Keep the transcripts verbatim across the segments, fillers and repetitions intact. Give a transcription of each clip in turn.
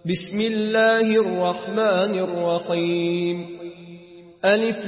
بسم الله الرحمن الرحيم ألف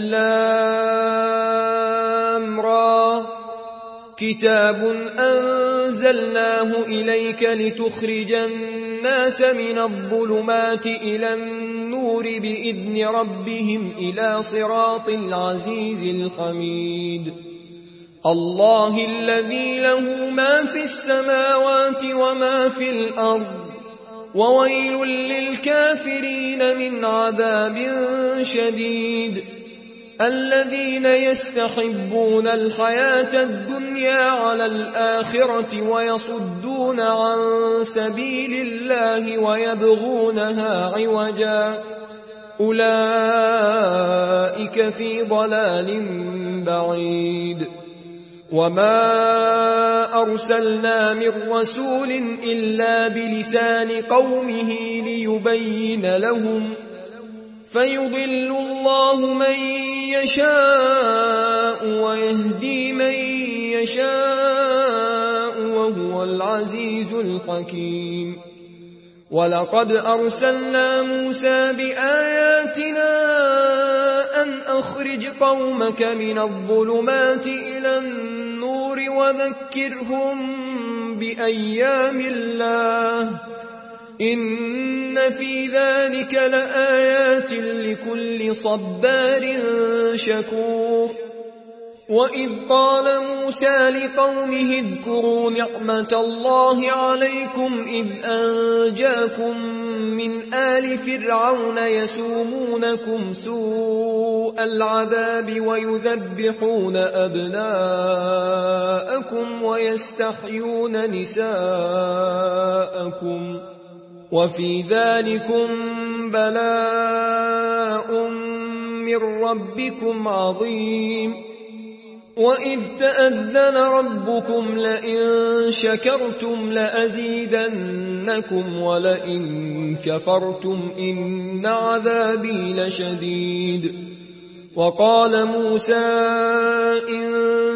لام را كتاب أنزلناه إليك لتخرج الناس من الظلمات إلى النور بإذن ربهم إلى صراط العزيز الحميد الله الذي له ما في السماوات وما في الأرض وويل للكافرين من عذاب شديد الذين يستحبون الحياة الدنيا على الآخرة ويصدون عن سبيل الله ويبغونها عوجا أولئك في ضلال بعيد وما أرسلنا من رسول إلا بلسان قومه ليبين لهم فيضل الله من يشاء ويهدي من يشاء وهو العزيز الحكيم ولقد أرسلنا موسى بآياتنا أن أخرج قومك من الظلمات إلى النور وذكرهم بأيام الله إن في ذلك لآيات لكل صبار شكور وإذ قال موسى لقومه اذكروا نعمة الله عليكم إذ أنجاكم من آل فرعون يسومونكم سوء العذاب ويذبحون أبناءكم ويستحيون نساءكم وفي ذلكم بلاء من ربكم عظيم وإذ تأذن ربكم لئن شكرتم لأزيدنكم ولئن كفرتم إن عذابي لشديد وقال موسى إن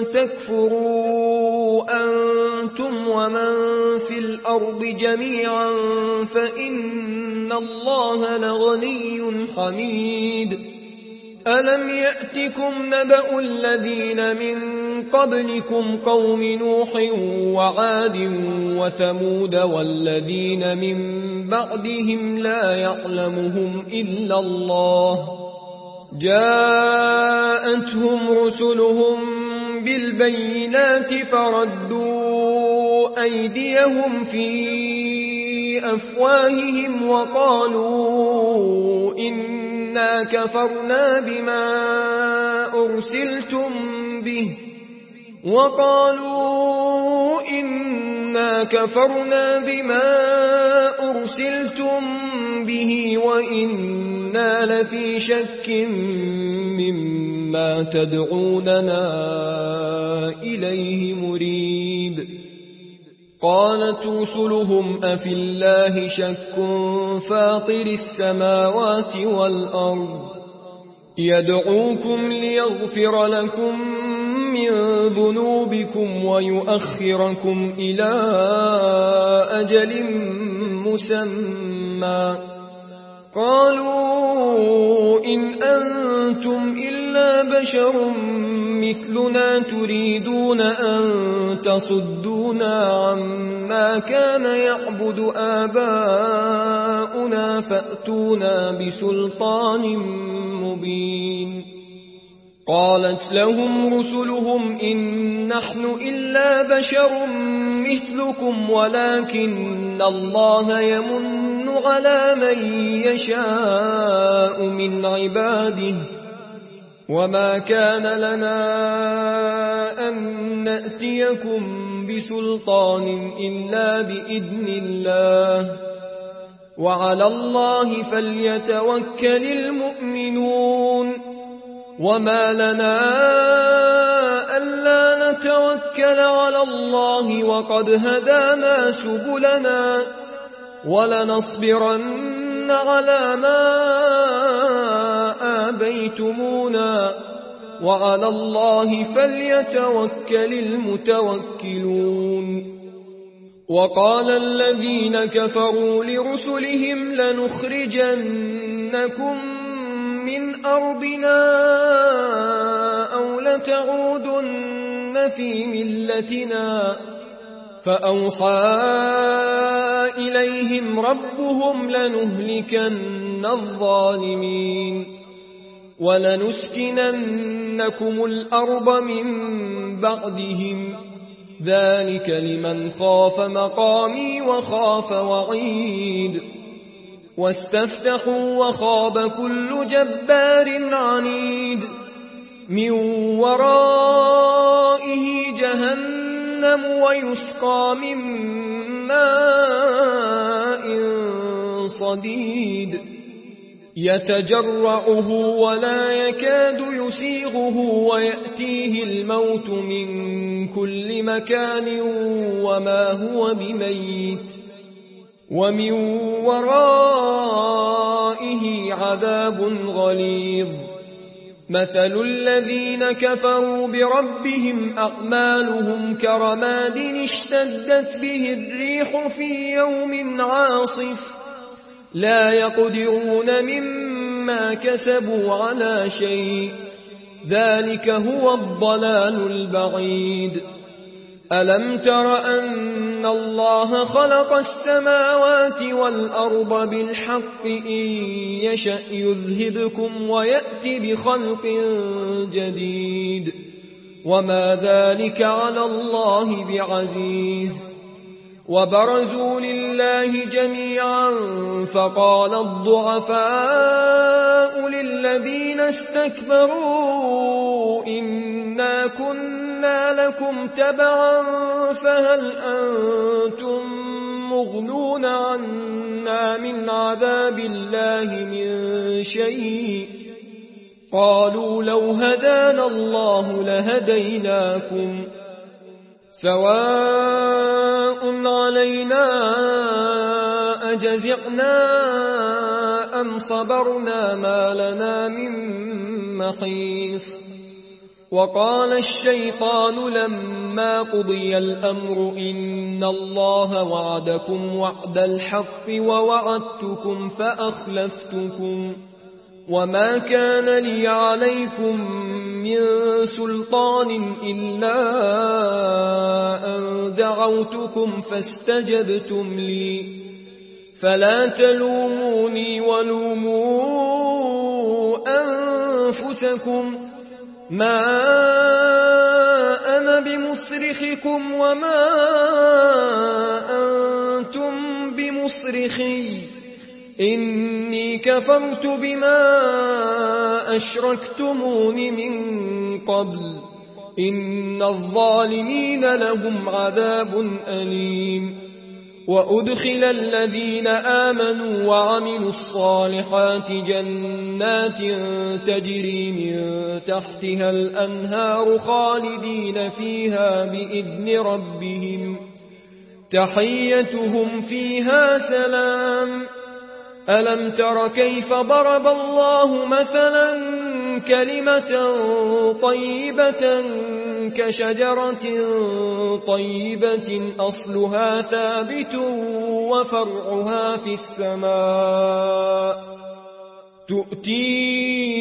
تكفروا أنتم ومن في الأرض جميعا فإن الله لغني حميد ألم يأتكم نبأ الذين من قبلكم قوم نوح وعاد وثمود والذين من بعدهم لا يعلمهم إلا الله جاءتهم رسلهم بالبينات فردوا أيديهم في أفواههم وقالوا إنا كفرنا بما أرسلتم به وقالوا إنا كفرنا بما أرسلتم به وإنا لفي شك مما تدعوننا إليه مريب قالت رسلهم أفي الله شك فاطر السماوات والأرض يدعوكم ليغفر لكم من ذنوبكم ويؤخركم إلى أجل مسمى قالوا إن أنتم إلا بشر مثلنا تريدون أن تصدونا عما كان يعبد آباؤنا فأتونا بسلطان مبين قالت لهم رسلهم إن نحن إلا بشر مثلكم ولكن الله يمن على من يشاء من عباده وما كان لنا أن نأتيكم بسلطان إلا بإذن الله وعلى الله فليتوكل المؤمنون وما لنا ألا نتوكل على الله وقد هدانا سبلنا ولنصبرن على ما آبيتمونا وعلى الله فليتوكل المتوكلون وقال الذين كفروا لرسلهم لنخرجنكم من أرضنا أو لتعودن في ملتنا فأوحى إليهم ربهم لنهلكن الظالمين ولنسكننكم الأرض من بعدهم ذلك لمن خاف مقامي وخاف وعيد واستفتحوا وخاب كل جبار عنيد من ورائه جهنم ويسقى من ماء صديد يتجرعه ولا يكاد يسيغه ويأتيه الموت من كل مكان وما هو بميت ومن ورائه عذاب غليظ مثل الذين كفروا بربهم أعمالهم كرماد اشتدت به الريح في يوم عاصف لا يقدرون مما كسبوا على شيء ذلك هو الضلال البعيد ألم تر أن الله خلق السماوات والأرض بالحق إن يشأ يذهبكم ويأتي بخلق جديد وما ذلك على الله بعزيز وبرزوا لله جميعا فقال الضعفاء للذين استكبروا إنا كنا لكم تبعا فهل أنتم مغنون عنا من عذاب الله من شيء قالوا لو هدانا الله لهديناكم سواء علينا أجزعنا أم صبرنا ما لنا من محيص وقال الشيطان لما قضي الأمر إن الله وعدكم وعد الحق ووعدتكم فأخلفتكم وما كان لي عليكم من سلطان إلا أن دعوتكم فاستجبتم لي فلا تلوموني ولوموا أنفسكم ما أنا بمصرخكم وما أنتم بمصرخي إني كفرت بما أشركتمون من قبل إن الظالمين لهم عذاب أليم وأدخل الذين آمنوا وعملوا الصالحات جنات تجري من تحتها الأنهار خالدين فيها بإذن ربهم تحيتهم فيها سلام ألم تر كيف ضرب الله مثلا كلمة طيبة كشجرة طيبة أصلها ثابت وفرعها في السماء تؤتي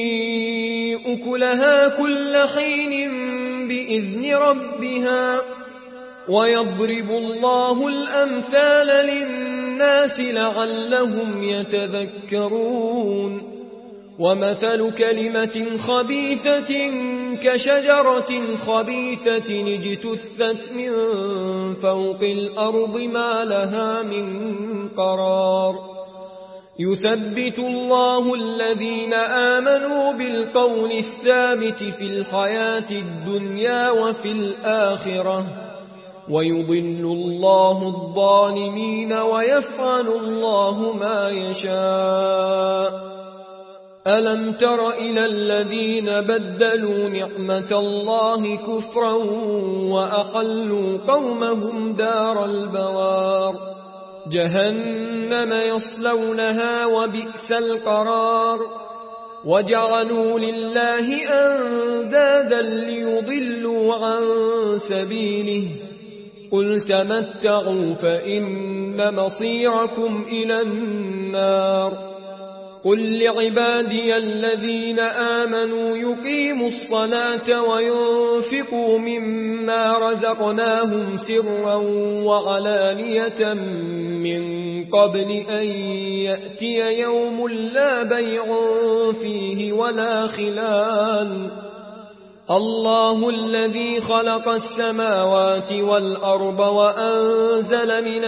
أكلها كل حين بإذن ربها ويضرب الله الأمثال للناس لعلهم يتذكرون ومثل كلمة خبيثة كشجرة خبيثة اجتثت من فوق الأرض ما لها من قرار يثبت الله الذين آمنوا بالقول الثابت في الحياة الدنيا وفي الآخرة ويضل الله الظالمين ويفعل الله ما يشاء ألم تر إلى الذين بدلوا نعمة الله كفرا وأحلوا قومهم دار البوار جهنم يصلونها وبئس القرار وجعلوا لله أندادا ليضلوا عن سبيله قل تمتعوا فإن مصيركم إلى النار قل لعبادي الذين آمنوا يقيموا الصلاة وينفقوا مما رزقناهم سرا وعلانية من قبل أن يأتي يوم لا بيع فيه ولا خلال الله الذي خلق السماوات والأرض وأنزل من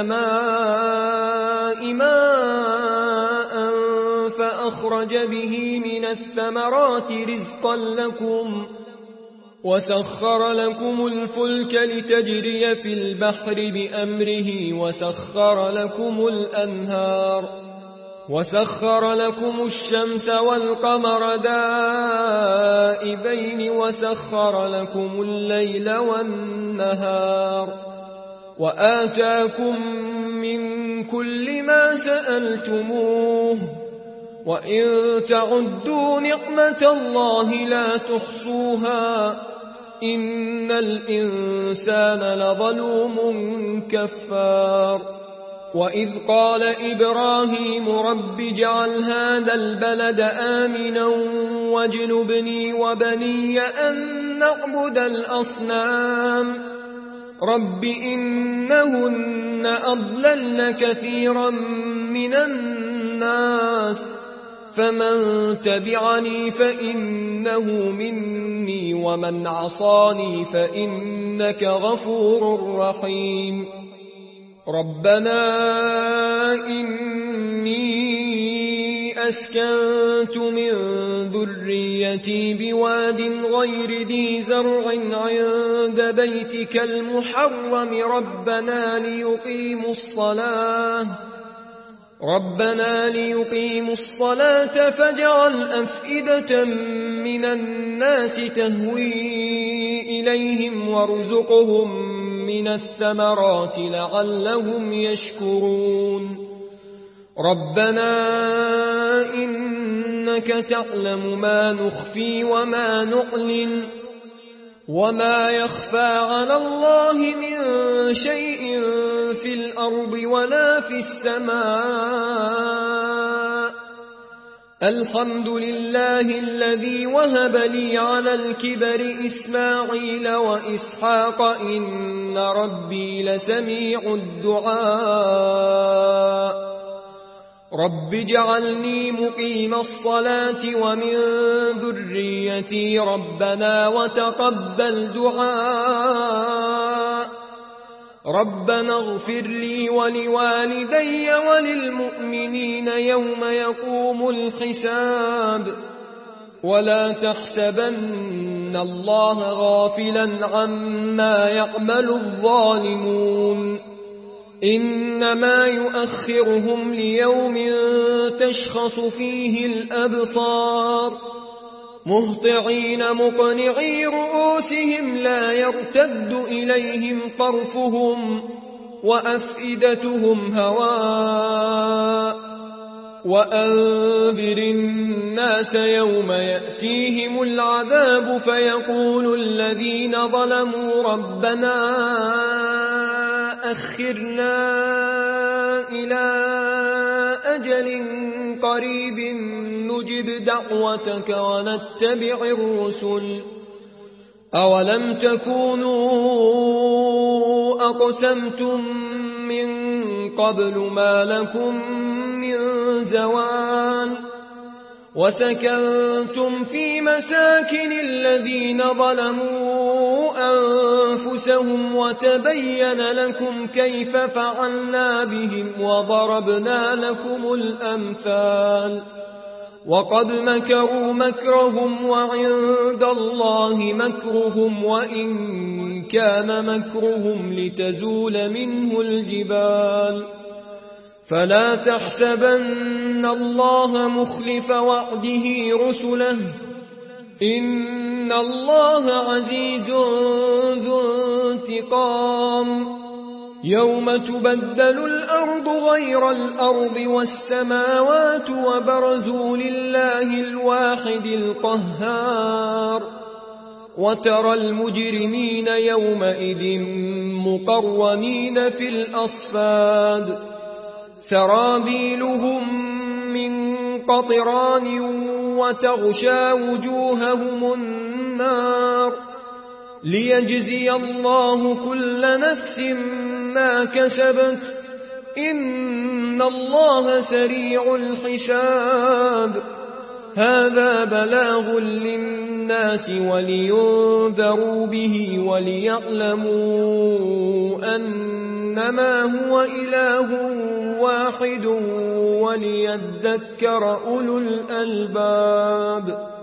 السماء ماء فأخرج به من الثمرات رزقا لكم وسخر لكم الفلك لتجري في البحر بأمره وسخر لكم الأنهار وسخر لكم الشمس والقمر دائبين وسخر لكم الليل والنهار وآتاكم من كل ما سألتموه وإن تعدوا نعمة الله لا تحصوها إن الإنسان لظلوم كفار وإذ قال إبراهيم رب اجعل هذا البلد آمنا واجنبني وبني أن نعبد الأصنام رب إنهن أضللن كثيرا من الناس فمن تبعني فإنه مني ومن عصاني فإنك غفور رحيم ربنا إني أسكنت من ذريتي بواد غير ذي زرع عند بيتك المحرم ربنا ليقيموا الصلاة ربنا ليقيموا الصلاة فاجعل أفئدة من الناس تهوي إليهم وارزقهم من الثمرات لعلهم يشكرون ربنا إنك تعلم ما نخفي وما نعلن وما يخفى على الله من شيء في الأرض ولا في السماء الحمد لله الذي وهب لي على الكبر إسماعيل وإسحاق إن ربي لسميع الدعاء رب اجعلني مقيم الصلاة ومن ذريتي ربنا وتقبل دعاء ربنا اغفر لي ولوالدي وللمؤمنين يوم يقوم الحساب ولا تحسبن الله غافلا عما يعمل الظالمون إنما يؤخرهم ليوم تشخص فيه الأبصار مهطعين مقنعي رؤوسهم لا يرتد إليهم طرفهم وأفئدتهم هواء وأنذر الناس يوم يأتيهم العذاب فيقول الذين ظلموا ربنا أخرنا إلى أجل قريب نجب دعوتك ونتبع الرسل أولم تكونوا أقسمتم من قبل ما لكم من زوال وسكنتم في مساكن الذين ظلموا أنفسهم وتبين لكم كيف فعلنا بهم وضربنا لكم الأمثال وقد مكروا مكرهم وعند الله مكرهم وإن كان مكرهم لتزول منه الجبال فلا تحسبن الله مخلف وعده رسله إن الله عزيز ذو انتقام يوم تبدل الأرض غير الأرض والسماوات وبرزوا لله الواحد القهار وترى المجرمين يومئذ مقرنين في الأصفاد سرابيلهم من قطران وتغشى وجوههم النار ليجزي الله كل نفس ما كسبت إن الله سريع الحساب هذا بلاغ للناس ولينذروا به وليعلموا أنما هو إله واحد وليذكر أولو الألباب